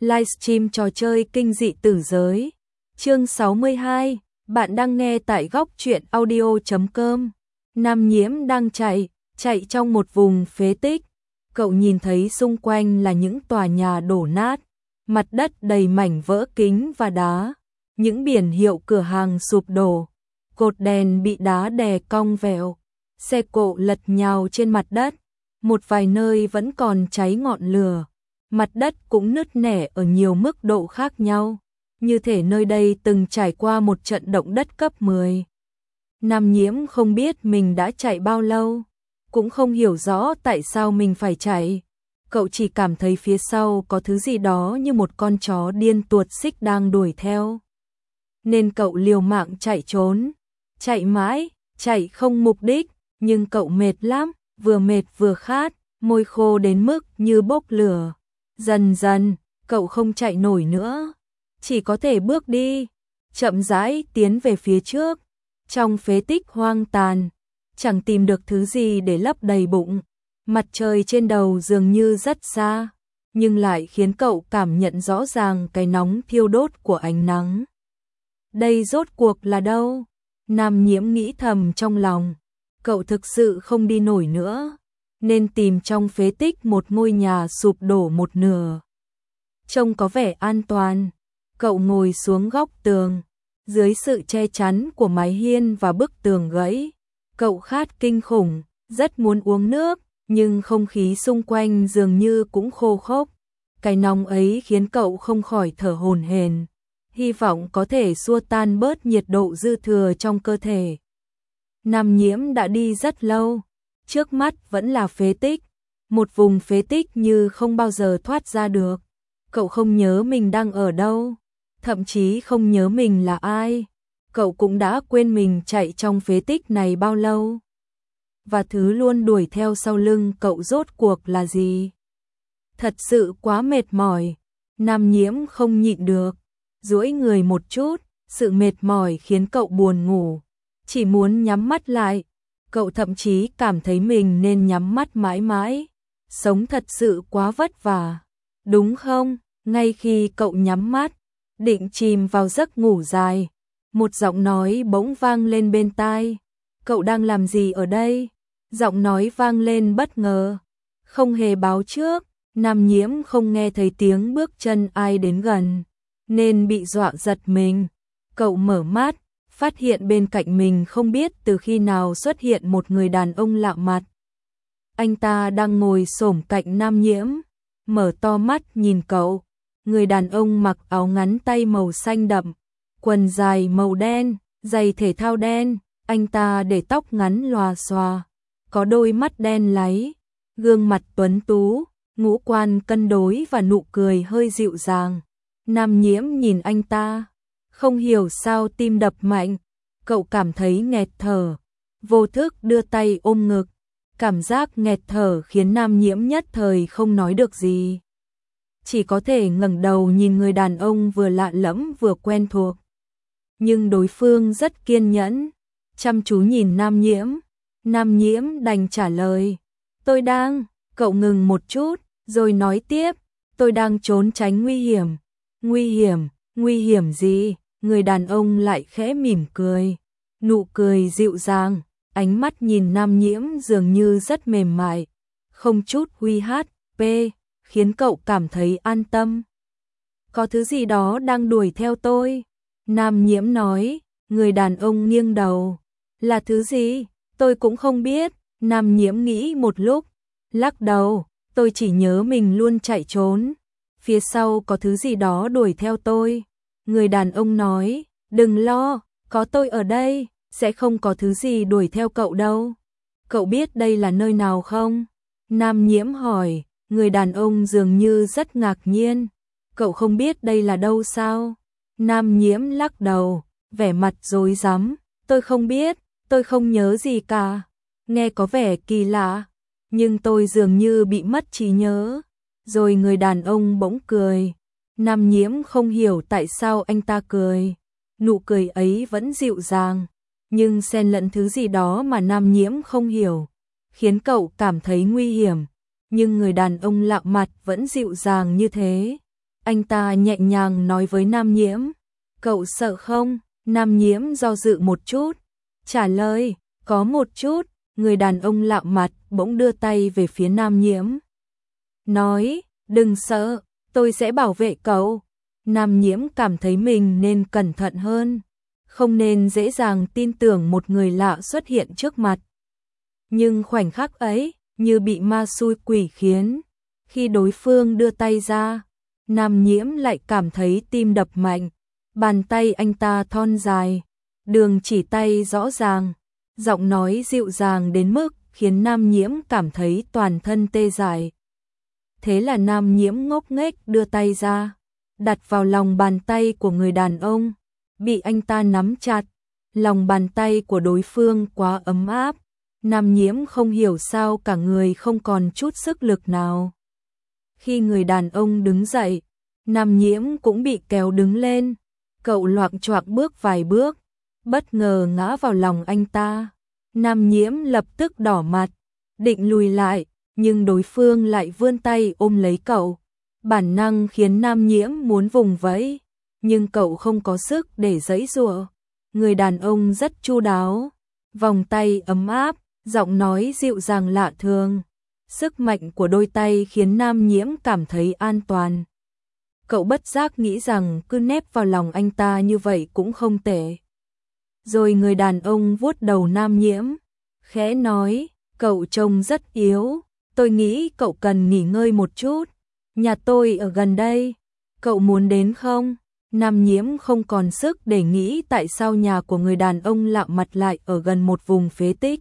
Livestream trò chơi kinh dị tử giới. Chương 62, bạn đang nghe tại góc truyện audio.com. Nam Nhiễm đang chạy trong một vùng phế tích. Cậu nhìn thấy xung quanh là những tòa nhà đổ nát, mặt đất đầy mảnh vỡ kính và đá, những biển hiệu cửa hàng sụp đổ, cột đèn bị đá đè cong vẹo, xe cộ lật nhào trên mặt đất, một vài nơi vẫn còn cháy ngọn lửa. Mặt đất cũng nứt nẻ ở nhiều mức độ khác nhau, như thể nơi đây từng trải qua một trận động đất cấp 10. Nam Nhiễm không biết mình đã chạy bao lâu, cũng không hiểu rõ tại sao mình phải chạy. Cậu chỉ cảm thấy phía sau có thứ gì đó như một con chó điên tuột xích đang đuổi theo. Nên cậu liều mạng chạy trốn, chạy mãi, chạy không mục đích, nhưng cậu mệt lắm, vừa mệt vừa khát, môi khô đến mức như bốc lửa. Dần dần, cậu không chạy nổi nữa, chỉ có thể bước đi, chậm rãi tiến về phía trước. Trong phế tích hoang tàn, chẳng tìm được thứ gì để lấp đầy bụng. Mặt trời trên đầu dường như rất xa, nhưng lại khiến cậu cảm nhận rõ ràng cái nóng thiêu đốt của ánh nắng. Đây rốt cuộc là đâu? Nam Nhiễm nghĩ thầm trong lòng. Cậu thực sự không đi nổi nữa, nên tìm trong phế tích một ngôi nhà sụp đổ một nửa. Trông có vẻ an toàn. Cậu ngồi xuống góc tường, dưới sự che chắn của mái hiên và bức tường gãy. Cậu khát kinh khủng, rất muốn uống nước, nhưng không khí xung quanh dường như cũng khô khốc. Cái nóng ấy khiến cậu không khỏi thở hổn hển, hy vọng có thể xua tan bớt nhiệt độ dư thừa trong cơ thể. Nam Nhiễm đã đi rất lâu, trước mắt vẫn là phế tích, một vùng phế tích như không bao giờ thoát ra được. Cậu không nhớ mình đang ở đâu, thậm chí không nhớ mình là ai. Cậu cũng đã quên mình chạy trong phế tích này bao lâu. Và thứ luôn đuổi theo sau lưng cậu rốt cuộc là gì? Thật sự quá mệt mỏi. Nam Nhiễm không nhịn được, duỗi người một chút, sự mệt mỏi khiến cậu buồn ngủ, chỉ muốn nhắm mắt lại. Cậu thậm chí cảm thấy mình nên nhắm mắt mãi mãi. Sống thật sự quá vất vả, đúng không? Ngay khi cậu nhắm mắt, định chìm vào giấc ngủ dài, một giọng nói bỗng vang lên bên tai. Cậu đang làm gì ở đây? Giọng nói vang lên bất ngờ, không hề báo trước. Nam Nhiễm không nghe thấy tiếng bước chân ai đến gần, nên bị dọa giật mình. Cậu mở mắt, phát hiện bên cạnh mình không biết từ khi nào xuất hiện một người đàn ông lạ mặt. Anh ta đang ngồi xổm cạnh Nam Nhiễm, mở to mắt nhìn cậu. Người đàn ông mặc áo ngắn tay màu xanh đậm, quần dài màu đen, giày thể thao đen. Anh ta để tóc ngắn lòa xòa, có đôi mắt đen láy, gương mặt tuấn tú, ngũ quan cân đối và nụ cười hơi dịu dàng. Nam Nhiễm nhìn anh ta, không hiểu sao tim đập mạnh. Cậu cảm thấy nghẹt thở, vô thức đưa tay ôm ngực. Cảm giác nghẹt thở khiến Nam Nhiễm nhất thời không nói được gì, chỉ có thể ngẩng đầu nhìn người đàn ông vừa lạ lẫm vừa quen thuộc. Nhưng đối phương rất kiên nhẫn, chăm chú nhìn Nam Nhiễm. Nam Nhiễm đành trả lời, tôi đang. Cậu ngừng một chút, rồi nói tiếp, tôi đang trốn tránh nguy hiểm. Nguy hiểm gì? Người đàn ông lại khẽ mỉm cười, nụ cười dịu dàng, ánh mắt nhìn Nam Nhiễm dường như rất mềm mại, không chút uy hiếp, khiến cậu cảm thấy an tâm. Có thứ gì đó đang đuổi theo tôi. Nam Nhiễm nói. Người đàn ông nghiêng đầu, là thứ gì? Tôi cũng không biết. Nam Nhiễm nghĩ một lúc, lắc đầu, tôi chỉ nhớ mình luôn chạy trốn. Phía sau có thứ gì đó đuổi theo tôi. Người đàn ông nói, đừng lo, có tôi ở đây, sẽ không có thứ gì đuổi theo cậu đâu. Cậu biết đây là nơi nào không? Nam Nhiễm hỏi. Người đàn ông dường như rất ngạc nhiên. Cậu không biết đây là đâu sao? Nam Nhiễm lắc đầu, vẻ mặt rối rắm. Tôi không biết, tôi không nhớ gì cả. Nghe có vẻ kỳ lạ, nhưng tôi dường như bị mất trí nhớ. Rồi người đàn ông bỗng cười. Nam Nhiễm không hiểu tại sao anh ta cười. Nụ cười ấy vẫn dịu dàng, nhưng xen lẫn thứ gì đó mà Nam Nhiễm không hiểu, khiến cậu cảm thấy nguy hiểm. Nhưng người đàn ông lạ mặt vẫn dịu dàng như thế, Anh ta nhẹ nhàng nói với Nam Nhiễm. Cậu sợ không? Nam Nhiễm do dự một chút, trả lời, có một chút. Người đàn ông lạ mặt bỗng đưa tay về phía Nam Nhiễm. Nói, đừng sợ, tôi sẽ bảo vệ cậu. Nam Nhiễm cảm thấy mình nên cẩn thận hơn, không nên dễ dàng tin tưởng một người lạ xuất hiện trước mặt. Nhưng khoảnh khắc ấy, như bị ma xui quỷ khiến, khi đối phương đưa tay ra, Nam Nhiễm lại cảm thấy tim đập mạnh. Bàn tay anh ta thon dài, đường chỉ tay rõ ràng, giọng nói dịu dàng đến mức khiến Nam Nhiễm cảm thấy toàn thân tê dại. Thế là Nam Nhiễm ngốc nghếch đưa tay ra, đặt vào lòng bàn tay của người đàn ông, bị anh ta nắm chặt. Lòng bàn tay của đối phương quá ấm áp, Nam Nhiễm không hiểu sao cả người không còn chút sức lực nào. Khi người đàn ông đứng dậy, Nam Nhiễm cũng bị kéo đứng lên. Cậu loạng choạng bước vài bước, bất ngờ ngã vào lòng anh ta. Nam Nhiễm lập tức đỏ mặt, định lùi lại, nhưng đối phương lại vươn tay ôm lấy cậu. Bản năng khiến Nam Nhiễm muốn vùng vẫy, nhưng cậu không có sức để giãy giụa. Người đàn ông rất chu đáo, vòng tay ấm áp, giọng nói dịu dàng lạ thường. Sức mạnh của đôi tay khiến Nam Nhiễm cảm thấy an toàn. Cậu bất giác nghĩ rằng cứ nép vào lòng anh ta như vậy cũng không tệ. Rồi người đàn ông vuốt đầu Nam Nhiễm, khẽ nói, cậu trông rất yếu, tôi nghĩ cậu cần nghỉ ngơi một chút. Nhà tôi ở gần đây, cậu muốn đến không? Nam Nhiễm không còn sức để nghĩ tại sao nhà của người đàn ông lạ mặt lại ở gần một vùng phế tích.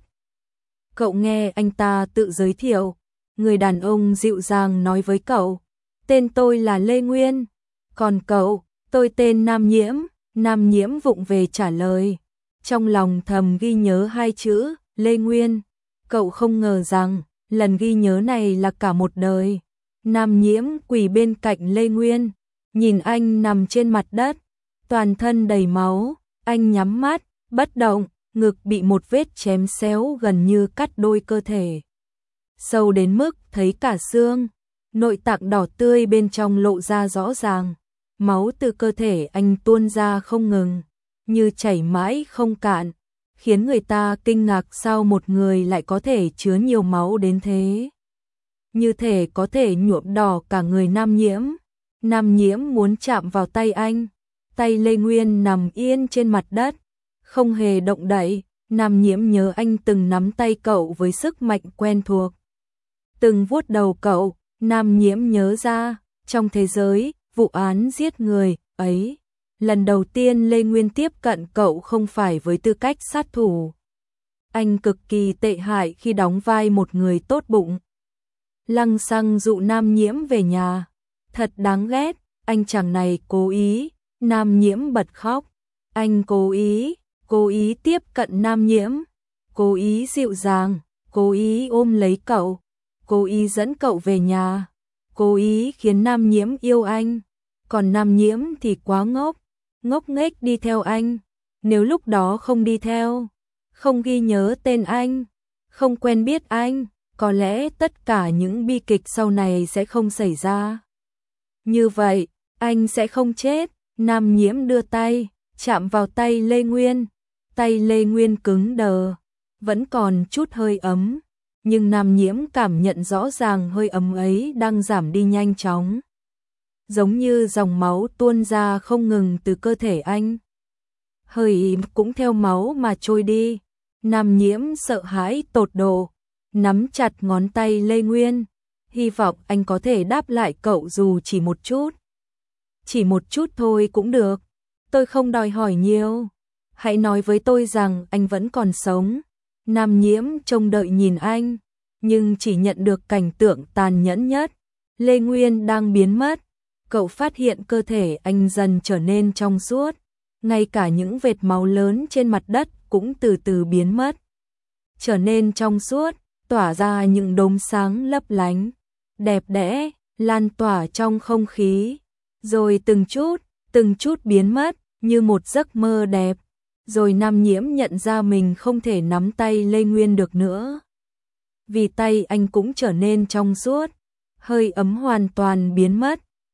Cậu nghe anh ta tự giới thiệu, người đàn ông dịu dàng nói với cậu, tên tôi là Lê Nguyên, còn cậu, tôi tên Nam Nhiễm. Nam Nhiễm vụng về trả lời, trong lòng thầm ghi nhớ hai chữ, Lê Nguyên. Cậu không ngờ rằng, lần ghi nhớ này là cả một đời. Nam Nhiễm quỳ bên cạnh Lê Nguyên, nhìn anh nằm trên mặt đất, toàn thân đầy máu, anh nhắm mắt, bất động, ngực bị một vết chém xéo gần như cắt đôi cơ thể. Sâu đến mức thấy cả xương, nội tạng đỏ tươi bên trong lộ ra rõ ràng, máu từ cơ thể anh tuôn ra không ngừng, như chảy mãi không cạn, khiến người ta kinh ngạc sao một người lại có thể chứa nhiều máu đến thế. Như thể có thể nhuộm đỏ cả người Nam Nhiễm. Nam Nhiễm muốn chạm vào tay anh, tay Lê Nguyên nằm yên trên mặt đất, không hề động đậy. Nam Nhiễm nhớ anh từng nắm tay cậu với sức mạnh quen thuộc, từng vuốt đầu cậu. Nam Nhiễm nhớ ra, trong thế giới vụ án giết người ấy, lần đầu tiên Lê Nguyên tiếp cận cậu không phải với tư cách sát thủ. Anh cực kỳ tệ hại khi đóng vai một người tốt bụng, lăng xăng dụ Nam Nhiễm về nhà. Thật đáng ghét, anh chàng này cố ý. Nam Nhiễm bật khóc. Anh cố ý tiếp cận Nam Nhiễm, cố ý dịu dàng, cố ý ôm lấy cậu, cố ý dẫn cậu về nhà, cố ý khiến Nam Nhiễm yêu anh. Còn Nam Nhiễm thì quá ngốc, ngốc nghếch đi theo anh. Nếu lúc đó không đi theo, không ghi nhớ tên anh, không quen biết anh, có lẽ tất cả những bi kịch sau này sẽ không xảy ra. Như vậy, anh sẽ không chết. Nam Nhiễm đưa tay, chạm vào tay Lê Nguyên. Tay Lê Nguyên cứng đờ, vẫn còn chút hơi ấm, nhưng Nam Nhiễm cảm nhận rõ ràng hơi ấm ấy đang giảm đi nhanh chóng, giống như dòng máu tuôn ra không ngừng từ cơ thể anh. Hơi cũng theo máu mà trôi đi. Nam Nhiễm sợ hãi tột độ, nắm chặt ngón tay Lê Nguyên, hy vọng anh có thể đáp lại cậu dù chỉ một chút. Chỉ một chút thôi cũng được, tôi không đòi hỏi nhiều. Hãy nói với tôi rằng anh vẫn còn sống. Nam Nhiễm trông đợi nhìn anh, nhưng chỉ nhận được cảnh tượng tàn nhẫn nhất. Lê Nguyên đang biến mất. Cậu phát hiện cơ thể anh dần trở nên trong suốt, ngay cả những vệt máu lớn trên mặt đất cũng từ từ biến mất, trở nên trong suốt, tỏa ra những đốm sáng lấp lánh, đẹp đẽ, lan tỏa trong không khí, rồi từng chút biến mất, như một giấc mơ đẹp. Rồi Nam Nhiễm nhận ra mình không thể nắm tay Lê Nguyên được nữa, vì tay anh cũng trở nên trong suốt, hơi ấm hoàn toàn biến mất.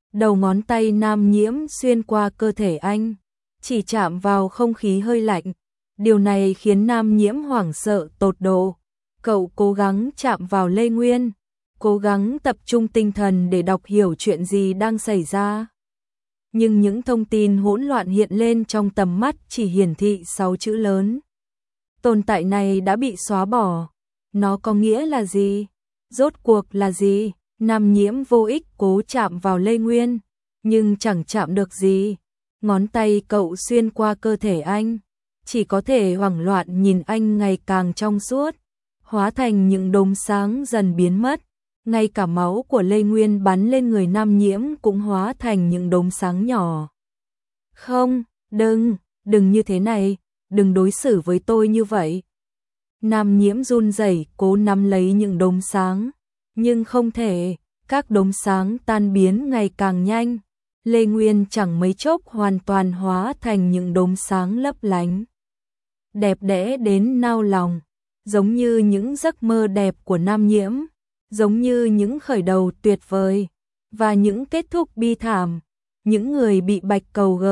Đầu ngón tay Nam Nhiễm xuyên qua cơ thể anh, chỉ chạm vào không khí hơi lạnh. Điều này khiến Nam Nhiễm hoảng sợ tột độ. Cậu cố gắng chạm vào Lê Nguyên, cố gắng tập trung tinh thần để đọc hiểu chuyện gì đang xảy ra. Nhưng những thông tin hỗn loạn hiện lên trong tầm mắt chỉ hiển thị 6 chữ lớn. Tồn tại này đã bị xóa bỏ. Nó có nghĩa là gì? Rốt cuộc là gì? Nam Nhiễm vô ích cố chạm vào Lê Nguyên, nhưng chẳng chạm được gì. Ngón tay cậu xuyên qua cơ thể anh, chỉ có thể hoảng loạn nhìn anh ngày càng trong suốt, hóa thành những đốm sáng dần biến mất. Ngay cả máu của Lê Nguyên bắn lên người Nam Nhiễm cũng hóa thành những đốm sáng nhỏ. Không, đừng như thế này, đừng đối xử với tôi như vậy. Nam Nhiễm run rẩy cố nắm lấy những đốm sáng, nhưng không thể, các đốm sáng tan biến ngày càng nhanh. Lê Nguyên chẳng mấy chốc hoàn toàn hóa thành những đốm sáng lấp lánh. Đẹp đẽ đến nao lòng, giống như những giấc mơ đẹp của Nam Nhiễm, giống như những khởi đầu tuyệt vời, và những kết thúc bi thảm. Những người bị bạch cầu G,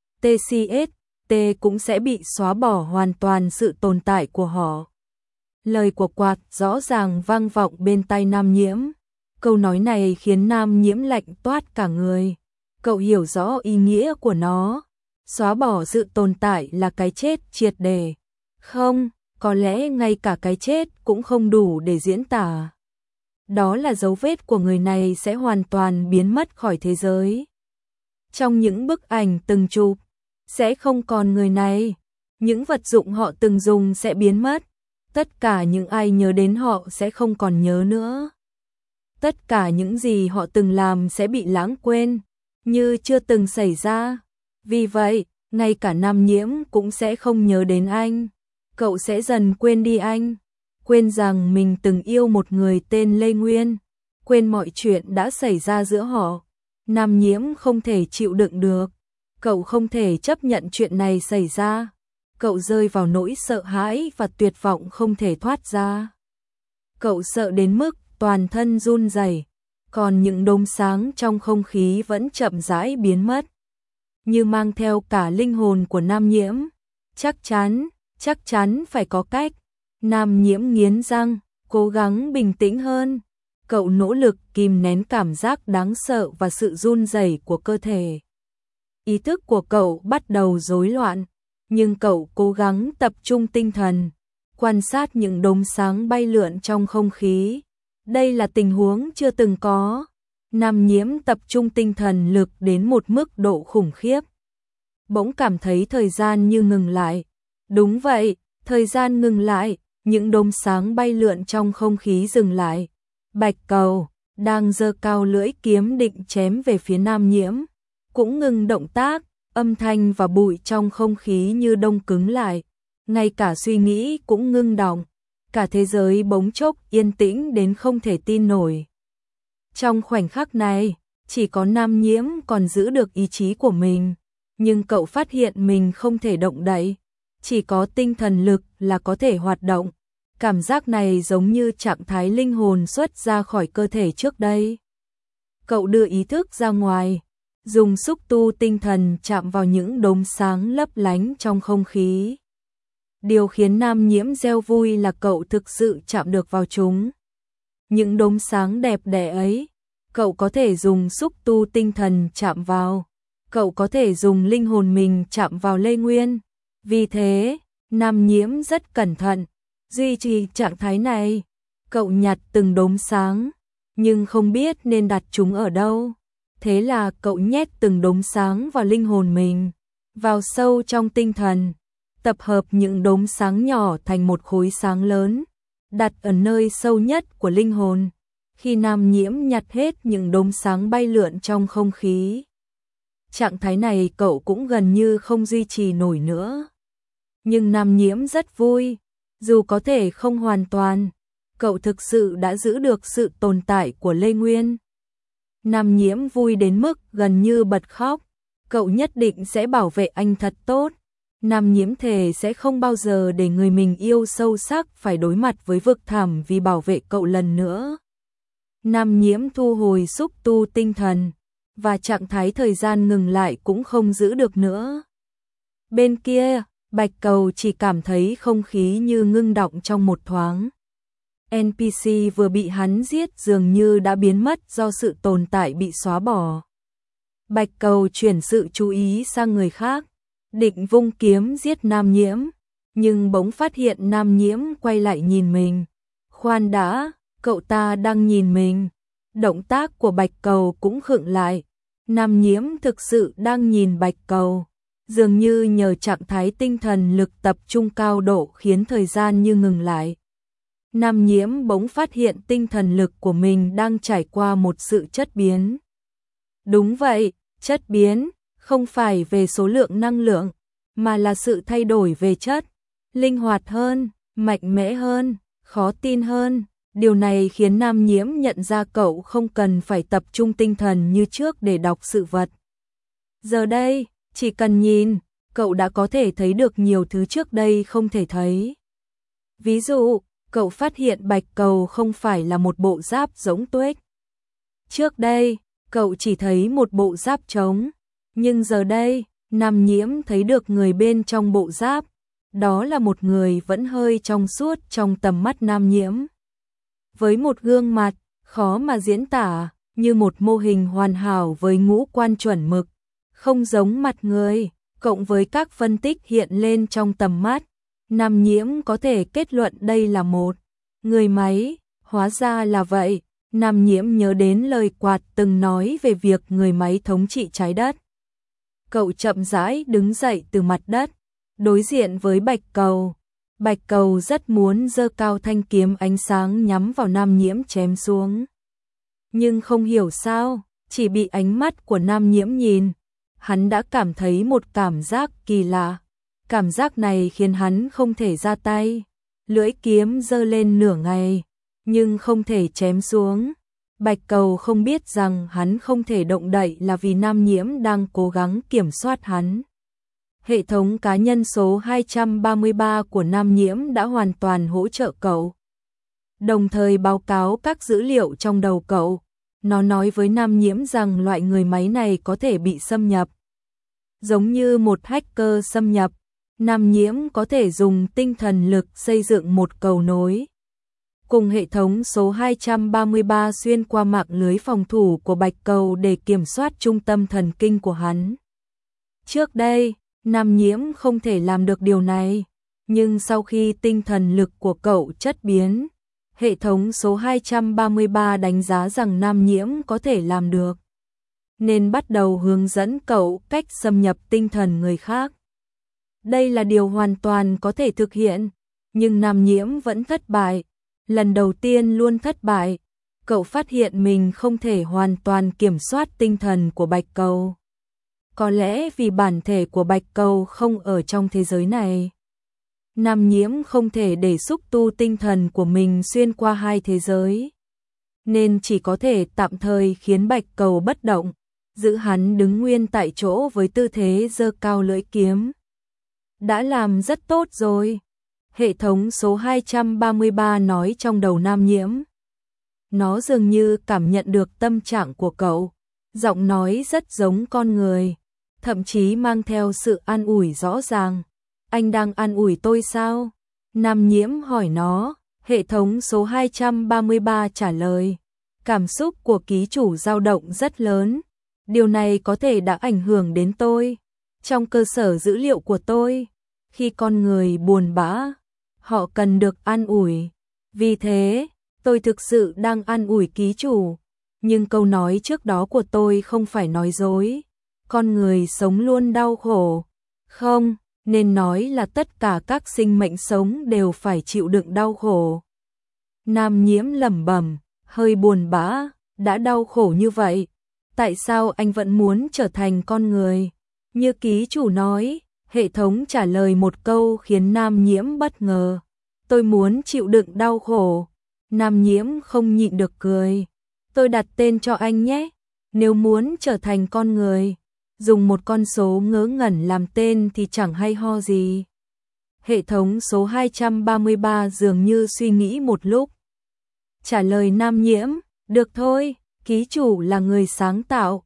TCST cũng sẽ bị xóa bỏ hoàn toàn sự tồn tại của họ. Lời của quạt rõ ràng vang vọng bên tai Nam Nhiễm. Câu nói này khiến Nam Nhiễm lạnh toát cả người. Cậu hiểu rõ ý nghĩa của nó. Xóa bỏ sự tồn tại là cái chết triệt để. Không, có lẽ ngay cả cái chết cũng không đủ để diễn tả. Đó là dấu vết của người này sẽ hoàn toàn biến mất khỏi thế giới. Trong những bức ảnh từng chụp, sẽ không còn người này. Những vật dụng họ từng dùng sẽ biến mất. Tất cả những ai nhớ đến họ sẽ không còn nhớ nữa. Tất cả những gì họ từng làm sẽ bị lãng quên, như chưa từng xảy ra. Vì vậy, ngay cả Nam Nhiễm cũng sẽ không nhớ đến anh. Cậu sẽ dần quên đi anh, quên rằng mình từng yêu một người tên Lê Nguyên, quên mọi chuyện đã xảy ra giữa họ. Nam Nhiễm không thể chịu đựng được, cậu không thể chấp nhận chuyện này xảy ra. Cậu rơi vào nỗi sợ hãi và tuyệt vọng không thể thoát ra. Cậu sợ đến mức toàn thân run rẩy, còn những đốm sáng trong không khí vẫn chậm rãi biến mất, như mang theo cả linh hồn của Nam Nhiễm. Chắc chắn phải có cách. Nam Nhiễm nghiến răng, cố gắng bình tĩnh hơn. Cậu nỗ lực kìm nén cảm giác đáng sợ và sự run rẩy của cơ thể. Ý thức của cậu bắt đầu rối loạn, nhưng cậu cố gắng tập trung tinh thần, quan sát những đốm sáng bay lượn trong không khí. Đây là tình huống chưa từng có. Nam Nhiễm tập trung tinh thần lực đến một mức độ khủng khiếp. Bỗng cảm thấy thời gian như ngừng lại. Đúng vậy, thời gian ngừng lại, những đốm sáng bay lượn trong không khí dừng lại. Bạch cầu, đang giơ cao lưỡi kiếm định chém về phía Nam Nhiễm, cũng ngừng động tác, âm thanh và bụi trong không khí như đông cứng lại. Ngay cả suy nghĩ cũng ngưng đọng, cả thế giới bỗng chốc yên tĩnh đến không thể tin nổi. Trong khoảnh khắc này, chỉ có Nam Nhiễm còn giữ được ý chí của mình, nhưng cậu phát hiện mình không thể động đậy, chỉ có tinh thần lực là có thể hoạt động. Cảm giác này giống như trạng thái linh hồn xuất ra khỏi cơ thể trước đây. Cậu đưa ý thức ra ngoài, dùng xúc tu tinh thần chạm vào những đốm sáng lấp lánh trong không khí. Điều khiến Nam Nhiễm reo vui là cậu thực sự chạm được vào chúng. Những đốm sáng đẹp đẽ ấy, cậu có thể dùng xúc tu tinh thần chạm vào. Cậu có thể dùng linh hồn mình chạm vào Lê Nguyên. Vì thế, Nam Nhiễm rất cẩn thận, duy trì trạng thái này. Cậu nhặt từng đốm sáng, nhưng không biết nên đặt chúng ở đâu. Thế là cậu nhét từng đốm sáng vào linh hồn mình, vào sâu trong tinh thần, tập hợp những đốm sáng nhỏ thành một khối sáng lớn, đặt ở nơi sâu nhất của linh hồn. Khi Nam Nhiễm nhặt hết những đốm sáng bay lượn trong không khí, trạng thái này cậu cũng gần như không duy trì nổi nữa. Nhưng Nam Nhiễm rất vui, dù có thể không hoàn toàn, cậu thực sự đã giữ được sự tồn tại của Lê Nguyên. Nam Nhiễm vui đến mức gần như bật khóc, cậu nhất định sẽ bảo vệ anh thật tốt. Nam Nhiễm thề sẽ không bao giờ để người mình yêu sâu sắc phải đối mặt với vực thẳm vì bảo vệ cậu lần nữa. Nam Nhiễm thu hồi xúc tu tinh thần, và trạng thái thời gian ngừng lại cũng không giữ được nữa. Bên kia, Bạch Cầu chỉ cảm thấy không khí như ngưng đọng trong một thoáng. NPC vừa bị hắn giết dường như đã biến mất do sự tồn tại bị xóa bỏ. Bạch Cầu chuyển sự chú ý sang người khác, định vung kiếm giết Nam Nhiễm, nhưng bỗng phát hiện Nam Nhiễm quay lại nhìn mình. Khoan đã, cậu ta đang nhìn mình. Động tác của Bạch Cầu cũng khựng lại. Nam Nhiễm thực sự đang nhìn Bạch Cầu, dường như nhờ trạng thái tinh thần lực tập trung cao độ khiến thời gian như ngừng lại. Nam Nhiễm bỗng phát hiện tinh thần lực của mình đang trải qua một sự chất biến. Đúng vậy, chất biến, không phải về số lượng năng lượng, mà là sự thay đổi về chất, linh hoạt hơn, mạnh mẽ hơn, khó tin hơn. Điều này khiến Nam Nhiễm nhận ra cậu không cần phải tập trung tinh thần như trước để đọc sự vật. Giờ đây, chỉ cần nhìn, cậu đã có thể thấy được nhiều thứ trước đây không thể thấy. Ví dụ, cậu phát hiện Bạch Cầu không phải là một bộ giáp giống tuếch. Trước đây, cậu chỉ thấy một bộ giáp trống, nhưng giờ đây, Nam Nhiễm thấy được người bên trong bộ giáp. Đó là một người vẫn hơi trong suốt trong tầm mắt Nam Nhiễm. Với một gương mặt, khó mà diễn tả, như một mô hình hoàn hảo với ngũ quan chuẩn mực, không giống mặt người, cộng với các phân tích hiện lên trong tầm mắt. Nam Nhiễm có thể kết luận đây là một người máy, hóa ra là vậy. Nam Nhiễm nhớ đến lời Quạt từng nói về việc người máy thống trị trái đất. Cậu chậm rãi đứng dậy từ mặt đất, đối diện với Bạch Cầu. Bạch Cầu rất muốn giơ cao thanh kiếm ánh sáng nhắm vào Nam Nhiễm chém xuống. Nhưng không hiểu sao, chỉ bị ánh mắt của Nam Nhiễm nhìn, hắn đã cảm thấy một cảm giác kỳ lạ. Cảm giác này khiến hắn không thể ra tay. Lưỡi kiếm giơ lên nửa ngày, nhưng không thể chém xuống. Bạch Cầu không biết rằng hắn không thể động đậy là vì Nam Nhiễm đang cố gắng kiểm soát hắn. Hệ thống cá nhân số 233 của Nam Nhiễm đã hoàn toàn hỗ trợ cậu, đồng thời báo cáo các dữ liệu trong đầu cậu. Nó nói với Nam Nhiễm rằng loại người máy này có thể bị xâm nhập. Giống như một hacker xâm nhập, Nam Nhiễm có thể dùng tinh thần lực xây dựng một cầu nối cùng hệ thống số 233 xuyên qua mạng lưới phòng thủ của Bạch Cầu để kiểm soát trung tâm thần kinh của hắn. Trước đây, Nam Nhiễm không thể làm được điều này, nhưng sau khi tinh thần lực của cậu chất biến, hệ thống số 233 đánh giá rằng Nam Nhiễm có thể làm được, nên bắt đầu hướng dẫn cậu cách xâm nhập tinh thần người khác. Đây là điều hoàn toàn có thể thực hiện, nhưng Nam Nhiễm vẫn thất bại. Lần đầu tiên luôn thất bại, cậu phát hiện mình không thể hoàn toàn kiểm soát tinh thần của Bạch Cầu. Có lẽ vì bản thể của Bạch Cầu không ở trong thế giới này. Nam Nhiễm không thể để xúc tu tinh thần của mình xuyên qua hai thế giới, nên chỉ có thể tạm thời khiến Bạch Cầu bất động, giữ hắn đứng nguyên tại chỗ với tư thế giơ cao lưỡi kiếm. Đã làm rất tốt rồi, hệ thống số 233 nói trong đầu Nam Nhiễm. Nó dường như cảm nhận được tâm trạng của cậu, giọng nói rất giống con người, thậm chí mang theo sự an ủi rõ ràng. Anh đang an ủi tôi sao? Nam Nhiễm hỏi nó, hệ thống số 233 trả lời. Cảm xúc của ký chủ dao động rất lớn, điều này có thể đã ảnh hưởng đến tôi. Trong cơ sở dữ liệu của tôi, khi con người buồn bã, họ cần được an ủi. Vì thế, tôi thực sự đang an ủi ký chủ. Nhưng câu nói trước đó của tôi không phải nói dối. Con người sống luôn đau khổ. Không, nên nói là tất cả các sinh mệnh sống đều phải chịu đựng đau khổ. Nam Nhiễm lẩm bẩm, hơi buồn bã, đã đau khổ như vậy. Tại sao anh vẫn muốn trở thành con người? Như ký chủ nói, hệ thống trả lời một câu khiến Nam Nhiễm bất ngờ. Tôi muốn chịu đựng đau khổ. Nam Nhiễm không nhịn được cười. Tôi đặt tên cho anh nhé. Nếu muốn trở thành con người, dùng một con số ngớ ngẩn làm tên thì chẳng hay ho gì. Hệ thống số 233 dường như suy nghĩ một lúc. Trả lời Nam Nhiễm, được thôi, ký chủ là người sáng tạo.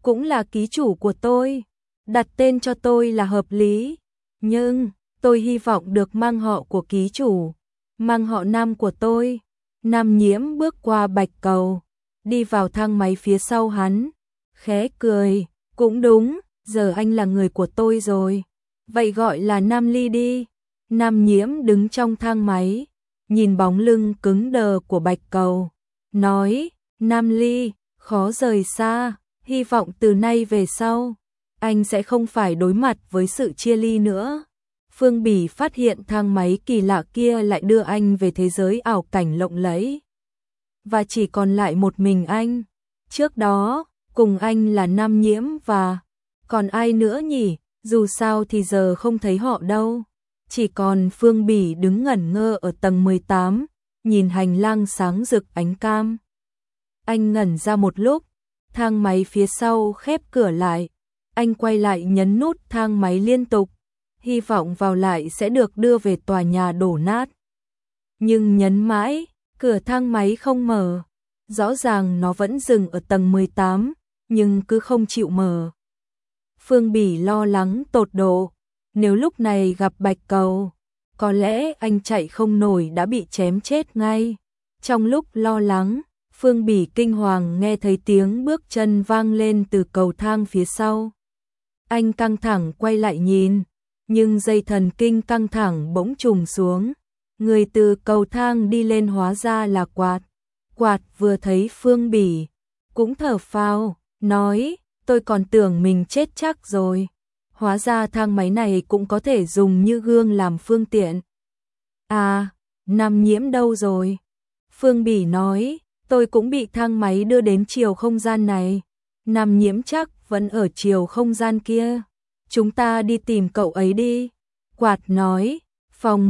cũng là ký chủ của tôi, đặt tên cho tôi là hợp lý, nhưng tôi hy vọng được mang họ của ký chủ, mang họ Nam của tôi. Nam Nhiễm bước qua bạch cầu, đi vào thang máy phía sau hắn, khẽ cười, cũng đúng, giờ anh là người của tôi rồi, vậy gọi là Nam Ly đi. Nam Nhiễm đứng trong thang máy, nhìn bóng lưng cứng đờ của bạch cầu, nói, Nam Ly, khó rời xa, hy vọng từ nay về sau, anh sẽ không phải đối mặt với sự chia ly nữa. Phương Bỉ phát hiện thang máy kỳ lạ kia lại đưa anh về thế giới ảo cảnh lộng lẫy. Và chỉ còn lại một mình anh. Trước đó, cùng anh là Nam Nhiễm và... còn ai nữa nhỉ? Dù sao thì giờ không thấy họ đâu. Chỉ còn Phương Bỉ đứng ngẩn ngơ ở tầng 18, nhìn hành lang sáng rực ánh cam. Anh ngẩn ra một lúc, thang máy phía sau khép cửa lại. Anh quay lại nhấn nút thang máy liên tục, hy vọng vào lại sẽ được đưa về tòa nhà đổ nát. Nhưng nhấn mãi, cửa thang máy không mở. Rõ ràng nó vẫn dừng ở tầng 18, nhưng cứ không chịu mở. Phương Bỉ lo lắng tột độ, nếu lúc này gặp bạch cầu, có lẽ anh chạy không nổi đã bị chém chết ngay. Trong lúc lo lắng, Phương Bỉ kinh hoàng nghe thấy tiếng bước chân vang lên từ cầu thang phía sau. Anh căng thẳng quay lại nhìn, nhưng dây thần kinh căng thẳng bỗng trùng xuống. Người từ cầu thang đi lên hóa ra là Quạt. Quạt vừa thấy Phương Bỉ, cũng thở phào, nói, tôi còn tưởng mình chết chắc rồi. Hóa ra thang máy này cũng có thể dùng như gương làm phương tiện. À, Nam Nhiễm đâu rồi? Phương Bỉ nói, tôi cũng bị thang máy đưa đến chiều không gian này. Nam Nhiễm chắc vẫn ở chiều không gian kia. Chúng ta đi tìm cậu ấy đi. Quạt nói, phòng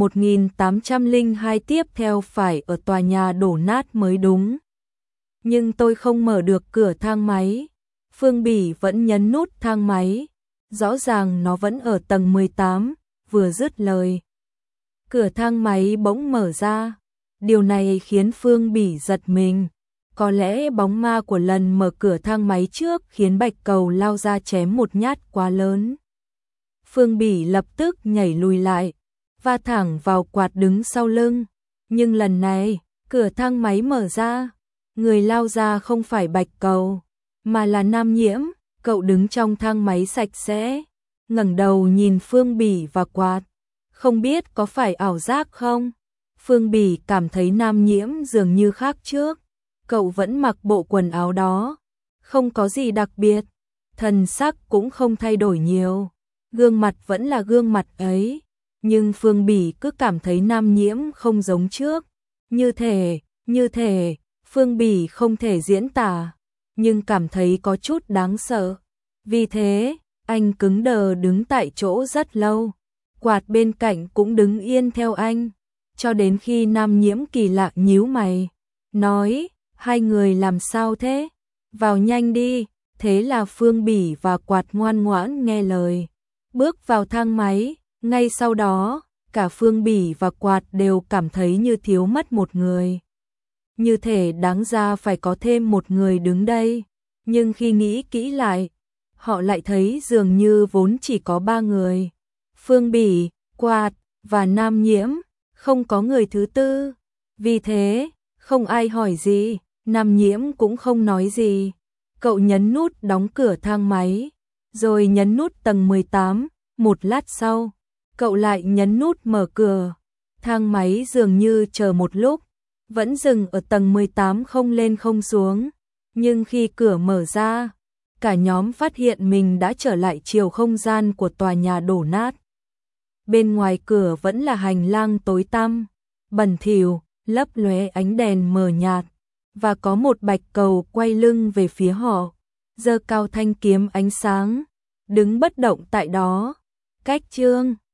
1802 tiếp theo phải ở tòa nhà đổ nát mới đúng. Nhưng tôi không mở được cửa thang máy. Phương Bỉ vẫn nhấn nút thang máy. Rõ ràng nó vẫn ở tầng 18, vừa dứt lời. Cửa thang máy bỗng mở ra. Điều này khiến Phương Bỉ giật mình. Có lẽ bóng ma của lần mở cửa thang máy trước khiến bạch cầu lao ra chém một nhát quá lớn. Phương Bỉ lập tức nhảy lùi lại, va thẳng vào Quạt đứng sau lưng. Nhưng lần này, cửa thang máy mở ra. Người lao ra không phải bạch cầu, mà là Nam Nhiễm. Cậu đứng trong thang máy sạch sẽ, ngẩng đầu nhìn Phương Bỉ và Quạt. Không biết có phải ảo giác không? Phương Bỉ cảm thấy Nam Nhiễm dường như khác trước. Cậu vẫn mặc bộ quần áo đó, không có gì đặc biệt, thần sắc cũng không thay đổi nhiều, gương mặt vẫn là gương mặt ấy, nhưng Phương Bỉ cứ cảm thấy Nam Nhiễm không giống trước, như thể, Phương Bỉ không thể diễn tả, nhưng cảm thấy có chút đáng sợ. Vì thế, anh cứng đờ đứng tại chỗ rất lâu, Quạt bên cạnh cũng đứng yên theo anh, cho đến khi Nam Nhiễm kỳ lạ nhíu mày, nói, hai người làm sao thế? Vào nhanh đi. Thế là Phương Bỉ và Quạt ngoan ngoãn nghe lời, bước vào thang máy. Ngay sau đó, cả Phương Bỉ và Quạt đều cảm thấy như thiếu mất một người. Như thể đáng ra phải có thêm một người đứng đây. Nhưng khi nghĩ kỹ lại, họ lại thấy dường như vốn chỉ có ba người. Phương Bỉ, Quạt và Nam Nhiễm, không có người thứ tư. Vì thế, không ai hỏi gì, Nam Nhiễm cũng không nói gì. Cậu nhấn nút đóng cửa thang máy, rồi nhấn nút tầng 18, một lát sau, cậu lại nhấn nút mở cửa. Thang máy dường như chờ một lúc, vẫn dừng ở tầng 18 không lên không xuống. Nhưng khi cửa mở ra, cả nhóm phát hiện mình đã trở lại chiều không gian của tòa nhà đổ nát. Bên ngoài cửa vẫn là hành lang tối tăm, bẩn thỉu, lấp lóe ánh đèn mờ nhạt, và có một bạch cầu quay lưng về phía họ, giơ cao thanh kiếm ánh sáng, đứng bất động tại đó. Cách chương